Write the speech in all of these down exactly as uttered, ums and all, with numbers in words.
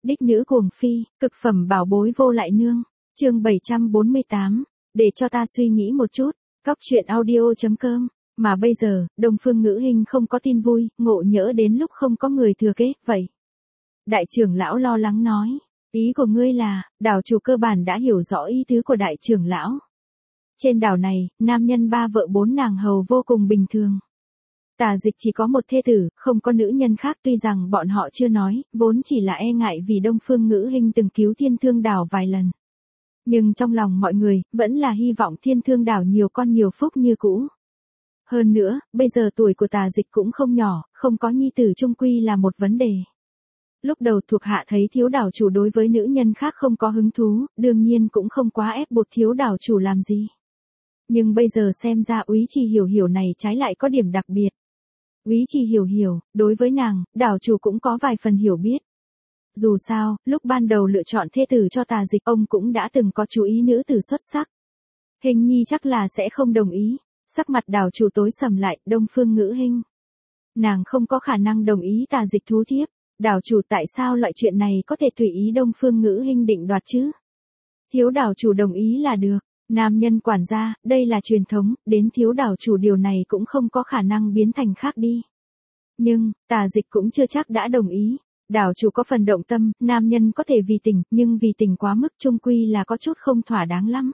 Đích nữ cuồng phi, cực phẩm bảo bối vô lại nương. Chương bảy trăm bốn mươi tám, để cho ta suy nghĩ một chút. Góc truyện audio.com. Mà bây giờ, Đông Phương Ngữ Hinh không có tin vui, ngộ nhỡ đến lúc không có người thừa kế, vậy. Đại trưởng lão lo lắng nói, ý của ngươi là, đảo chủ cơ bản đã hiểu rõ ý tứ của đại trưởng lão. Trên đảo này, nam nhân ba vợ bốn nàng hầu vô cùng bình thường. Tà Dịch chỉ có một thê tử, không có nữ nhân khác, tuy rằng bọn họ chưa nói, vốn chỉ là e ngại vì Đông Phương Ngữ Hinh từng cứu Thiên Thương Đảo vài lần. Nhưng trong lòng mọi người, vẫn là hy vọng Thiên Thương Đảo nhiều con nhiều phúc như cũ. Hơn nữa, bây giờ tuổi của Tà Dịch cũng không nhỏ, không có nhi tử chung quy là một vấn đề. Lúc đầu thuộc hạ thấy thiếu đảo chủ đối với nữ nhân khác không có hứng thú, đương nhiên cũng không quá ép buộc thiếu đảo chủ làm gì. Nhưng bây giờ xem ra Úy Trì Hiểu Hiểu này trái lại có điểm đặc biệt. Úy Trì Hiểu Hiểu, đối với nàng, đảo chủ cũng có vài phần hiểu biết. Dù sao, lúc ban đầu lựa chọn thê tử cho Tà Dịch, ông cũng đã từng có chú ý nữ tử xuất sắc. Hình nhi chắc là sẽ không đồng ý. Sắc mặt đảo chủ tối sầm lại, Đông Phương Ngữ Hinh. Nàng không có khả năng đồng ý Tà Dịch thú thiếp. Đảo chủ tại sao loại chuyện này có thể tùy ý Đông Phương Ngữ Hinh định đoạt chứ? Thiếu đảo chủ đồng ý là được. Nam nhân quản gia, đây là truyền thống, đến thiếu đảo chủ điều này cũng không có khả năng biến thành khác đi. Nhưng, Tà Dịch cũng chưa chắc đã đồng ý. Đảo chủ có phần động tâm, nam nhân có thể vì tình, nhưng vì tình quá mức chung quy là có chút không thỏa đáng lắm.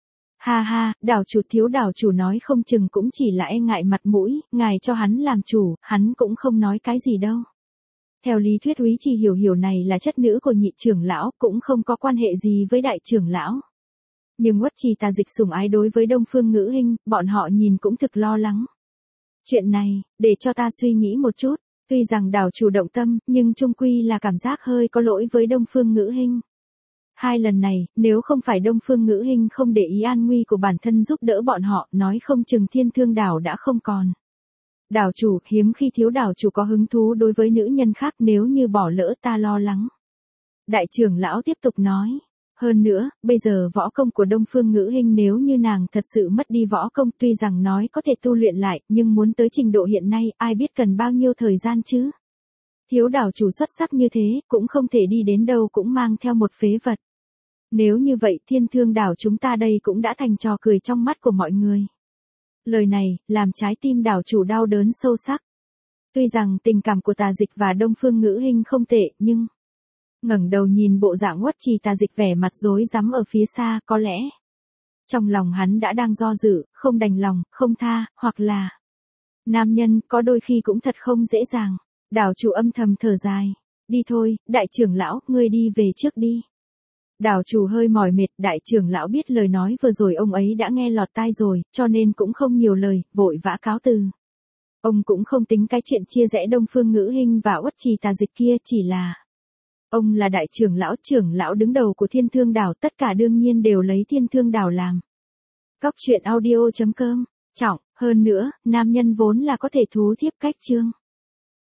Ha ha, đảo chủ thiếu đảo chủ nói không chừng cũng chỉ là e ngại mặt mũi, ngài cho hắn làm chủ, hắn cũng không nói cái gì đâu. Theo lý thuyết Úy Trì Hiểu Hiểu này là chất nữ của nhị trưởng lão, cũng không có quan hệ gì với đại trưởng lão. Nhưng Uất Trì Tà Dịch sủng ái đối với Đông Phương Ngữ Hinh, bọn họ nhìn cũng thực lo lắng. Chuyện này, để cho ta suy nghĩ một chút, tuy rằng đảo chủ động tâm, nhưng chung quy là cảm giác hơi có lỗi với Đông Phương Ngữ Hinh. Hai lần này, nếu không phải Đông Phương Ngữ Hinh không để ý an nguy của bản thân giúp đỡ bọn họ, nói không chừng Thiên Thương Đảo đã không còn. Đảo chủ, hiếm khi thiếu đảo chủ có hứng thú đối với nữ nhân khác, nếu như bỏ lỡ ta lo lắng. Đại trưởng lão tiếp tục nói. Hơn nữa, bây giờ võ công của Đông Phương Ngữ Hinh nếu như nàng thật sự mất đi võ công, tuy rằng nói có thể tu luyện lại, nhưng muốn tới trình độ hiện nay, ai biết cần bao nhiêu thời gian chứ. Thiếu đảo chủ xuất sắc như thế, cũng không thể đi đến đâu cũng mang theo một phế vật. Nếu như vậy Thiên Thương Đảo chúng ta đây cũng đã thành trò cười trong mắt của mọi người. Lời này, làm trái tim đảo chủ đau đớn sâu sắc. Tuy rằng tình cảm của Tà Dịch và Đông Phương Ngữ Hinh không tệ, nhưng... ngẩng đầu nhìn bộ dạng Uất Trì Tà Dịch vẻ mặt rối rắm ở phía xa, có lẽ... trong lòng hắn đã đang do dự, không đành lòng, không tha, hoặc là... nam nhân, có đôi khi cũng thật không dễ dàng. Đảo chủ âm thầm thở dài. Đi thôi, đại trưởng lão, ngươi đi về trước đi. Đảo chủ hơi mỏi mệt, đại trưởng lão biết lời nói vừa rồi ông ấy đã nghe lọt tai rồi, cho nên cũng không nhiều lời, vội vã cáo từ. Ông cũng không tính cái chuyện chia rẽ Đông Phương Ngữ Hinh và Uất Trì Tà Dịch kia, chỉ là... ông là đại trưởng lão, trưởng lão đứng đầu của Thiên Thương Đảo, tất cả đương nhiên đều lấy Thiên Thương Đảo làm. Góc truyện audio.com, trọng, hơn nữa, nam nhân vốn là có thể thú thiếp cách chương.